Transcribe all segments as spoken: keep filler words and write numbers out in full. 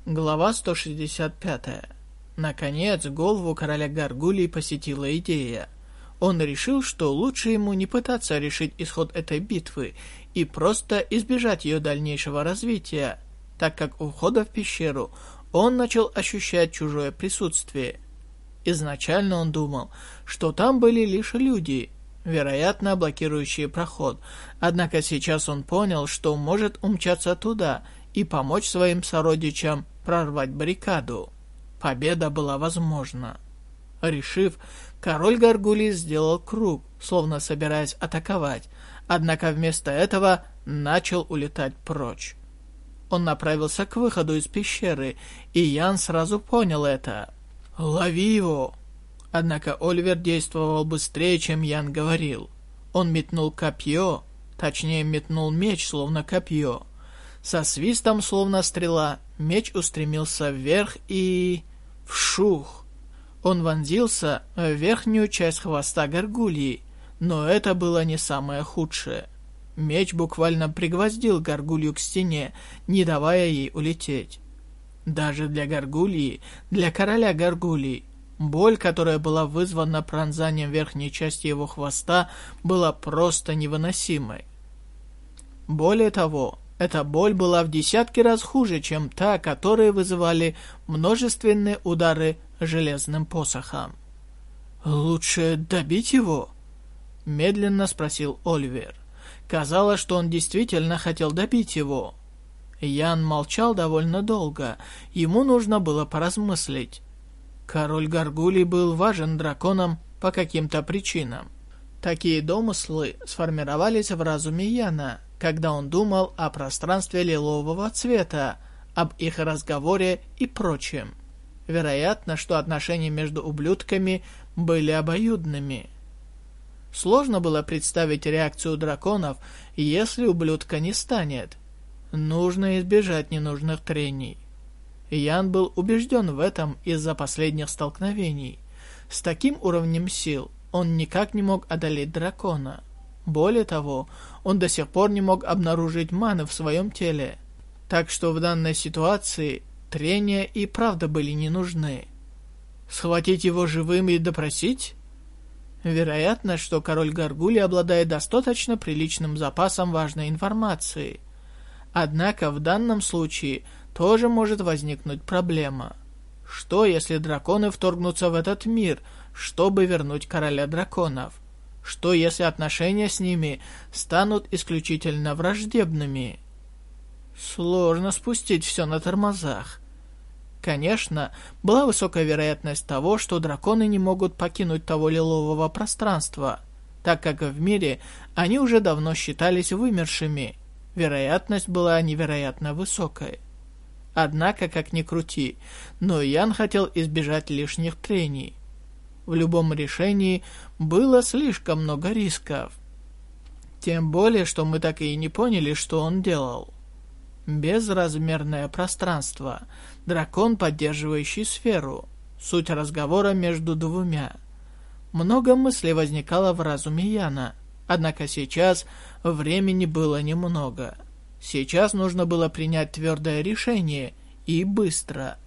Глава сто шестьдесят пять. Наконец, голову короля Гаргулий посетила идея. Он решил, что лучше ему не пытаться решить исход этой битвы и просто избежать ее дальнейшего развития, так как у входа в пещеру он начал ощущать чужое присутствие. Изначально он думал, что там были лишь люди, вероятно, блокирующие проход, однако сейчас он понял, что может умчаться туда и помочь своим сородичам прорвать баррикаду. Победа была возможна. Решив, король Гаргулий сделал круг, словно собираясь атаковать, однако вместо этого начал улетать прочь. Он направился к выходу из пещеры, и Ян сразу понял это. «Лови его!» Однако Оливер действовал быстрее, чем Ян говорил. Он метнул копье, точнее метнул меч, словно копье. Со свистом, словно стрела, меч устремился вверх и... вшух! Он вонзился в верхнюю часть хвоста Гаргульи, но это было не самое худшее. Меч буквально пригвоздил Гаргулью к стене, не давая ей улететь. Даже для Гаргульи, для короля Гаргулий, боль, которая была вызвана пронзанием верхней части его хвоста, была просто невыносимой. Более того, эта боль была в десятки раз хуже, чем та, которую вызывали множественные удары железным посохом. «Лучше добить его?» — медленно спросил Оливер. Казалось, что он действительно хотел добить его. Ян молчал довольно долго, ему нужно было поразмыслить. Король Гаргулий был важен драконам по каким-то причинам. Такие домыслы сформировались в разуме Яна, когда он думал о пространстве лилового цвета, об их разговоре и прочем. Вероятно, что отношения между ублюдками были обоюдными. Сложно было представить реакцию драконов, если ублюдка не станет. Нужно избежать ненужных трений. Ян был убежден в этом из-за последних столкновений. С таким уровнем сил он никак не мог одолеть дракона. Более того, он до сих пор не мог обнаружить маны в своем теле. Так что в данной ситуации трения и правда были не нужны. Схватить его живым и допросить? Вероятно, что король Гаргулий обладает достаточно приличным запасом важной информации. Однако в данном случае тоже может возникнуть проблема. Что, если драконы вторгнутся в этот мир, чтобы вернуть короля драконов? Что, если отношения с ними станут исключительно враждебными? Сложно спустить все на тормозах. Конечно, была высокая вероятность того, что драконы не могут покинуть того лилового пространства, так как в мире они уже давно считались вымершими. Вероятность была невероятно высокой. Однако, как ни крути, но Ян хотел избежать лишних трений. В любом решении было слишком много рисков. Тем более, что мы так и не поняли, что он делал. Безразмерное пространство. Дракон, поддерживающий сферу. Суть разговора между двумя. Много мыслей возникало в разуме Яна. Однако сейчас времени было немного. Сейчас нужно было принять твердое решение. И быстро.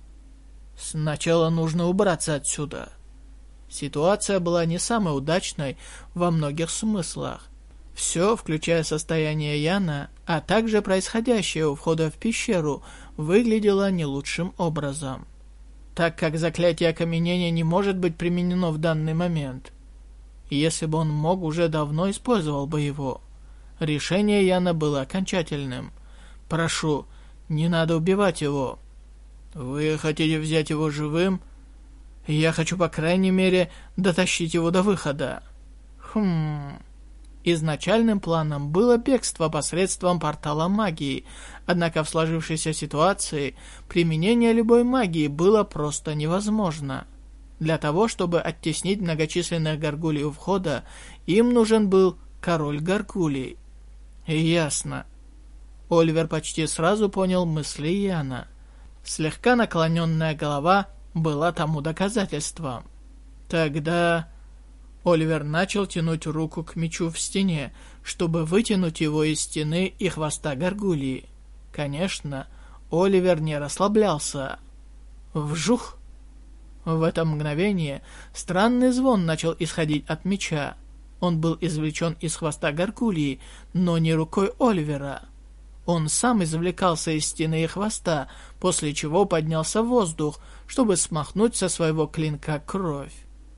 Сначала нужно убраться отсюда. Ситуация была не самой удачной во многих смыслах. Все, включая состояние Яна, а также происходящее у входа в пещеру, выглядело не лучшим образом. Так как заклятие окаменения не может быть применено в данный момент. Если бы он мог, уже давно использовал бы его. Решение Яна было окончательным. «Прошу, не надо убивать его». «Вы хотите взять его живым?» «Я хочу, по крайней мере, дотащить его до выхода». «Хм...» Изначальным планом было бегство посредством портала магии, однако в сложившейся ситуации применение любой магии было просто невозможно. Для того, чтобы оттеснить многочисленных Гаргулий у входа, им нужен был король Гаргулий. Ясно. Оливер почти сразу понял мысли Яна. Слегка наклоненная голова была тому доказательством. Тогда... Оливер начал тянуть руку к мечу в стене, чтобы вытянуть его из стены и хвоста Гаргулии. Конечно, Оливер не расслаблялся. Вжух! В это мгновение странный звон начал исходить от меча. Он был извлечен из хвоста Гаргульи, но не рукой Оливера. Он сам извлекался из стены и хвоста, после чего поднялся в воздух, чтобы смахнуть со своего клинка кровь.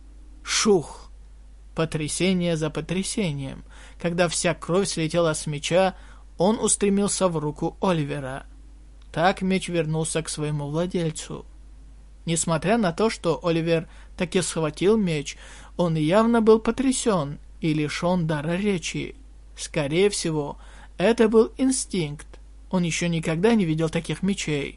Шух! Потрясение за потрясением. Когда вся кровь слетела с меча, он устремился в руку Оливера. Так меч вернулся к своему владельцу. Несмотря на то, что Оливер таки схватил меч, он явно был потрясен и лишен дара речи. Скорее всего, это был инстинкт. Он еще никогда не видел таких мечей.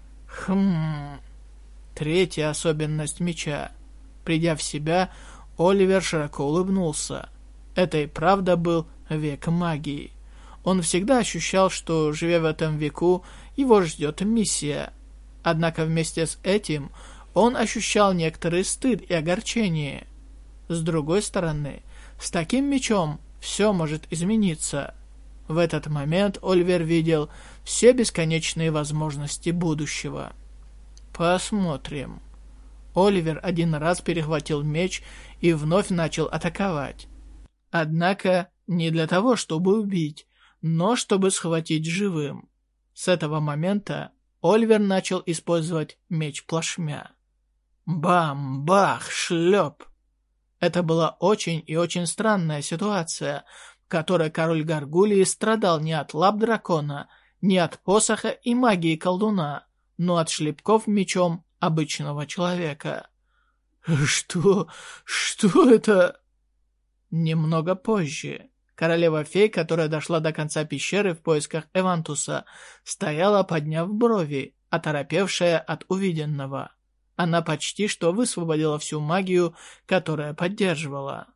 Хм... Третья особенность меча. Придя в себя, Оливер широко улыбнулся. Это и правда был век магии. Он всегда ощущал, что, живя в этом веку, его ждет миссия. Однако вместе с этим он ощущал некоторый стыд и огорчение. С другой стороны, с таким мечом все может измениться. В этот момент Оливер видел все бесконечные возможности будущего. Посмотрим. Оливер один раз перехватил меч и вновь начал атаковать. Однако не для того, чтобы убить, но чтобы схватить живым. С этого момента Оливер начал использовать меч плашмя. Бам, бах, шлеп. Это была очень и очень странная ситуация, в которой король Гаргульи страдал не от лап дракона, не от посоха и магии колдуна, но от шлепков мечом обычного человека. Что? Что это? Немного позже королева-фей, которая дошла до конца пещеры в поисках Эвантуса, стояла, подняв брови, оторопевшая от увиденного. Она почти что высвободила всю магию, которая поддерживала.